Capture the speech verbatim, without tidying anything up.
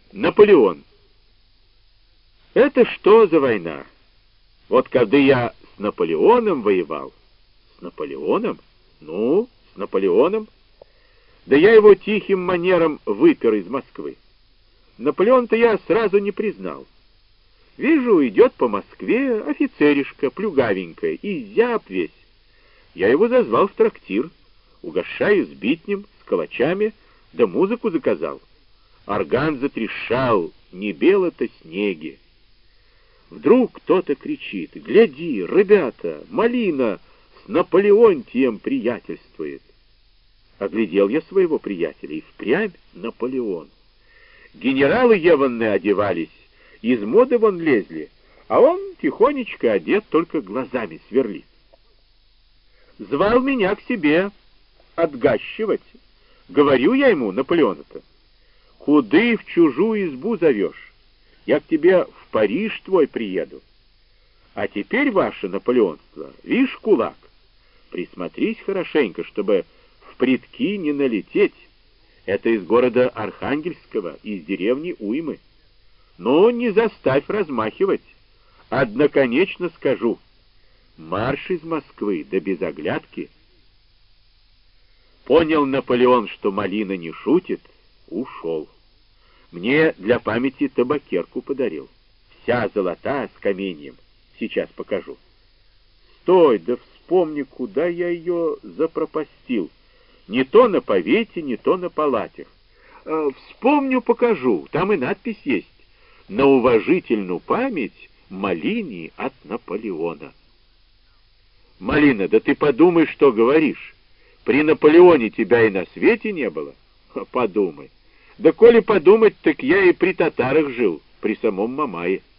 Наполеон. Это что за война? Вот когда я с Наполеоном воевал. С Наполеоном? Ну, с Наполеоном. Да я его тихим манером выпер из Москвы. Наполеон-то я сразу не признал. Вижу, идет по Москве офицеришка, плюгавенькая, и зяб весь. Я его зазвал в трактир, угощаю сбитнем, с калачами, да музыку заказал. Орган затрещал, не бело-то снеги. Вдруг кто-то кричит: «Гляди, ребята, малина с Наполеонтием приятельствует!» Оглядел я своего приятеля, и впрямь Наполеон. Генералы еванные одевались, из моды вон лезли, а он тихонечко одет, только глазами сверлит. Звал меня к себе отгащивать. Говорю я ему, Наполеона-то: «Куды в чужую избу зовешь? Я к тебе в Париж твой приеду. А теперь ваше наполеонство, вишь, кулак, присмотрись хорошенько, чтобы в предки не налететь. Это из города Архангельского, из деревни Уймы. Но не заставь размахивать. Одноконечно скажу: марш из Москвы, да без оглядки». Понял Наполеон, что малина не шутит, ушел. Мне для памяти табакерку подарил. Вся золотая, с каменьем. Сейчас покажу. Стой, да вспомни, куда я ее запропастил. Не то на повете, не то на палатях. Э, вспомню, покажу. Там и надпись есть: «На уважительную память малине от Наполеона». Малина, да ты подумай, что говоришь. При Наполеоне тебя и на свете не было. Подумай. Да коли подумать, так я и при татарах жил, при самом Мамае.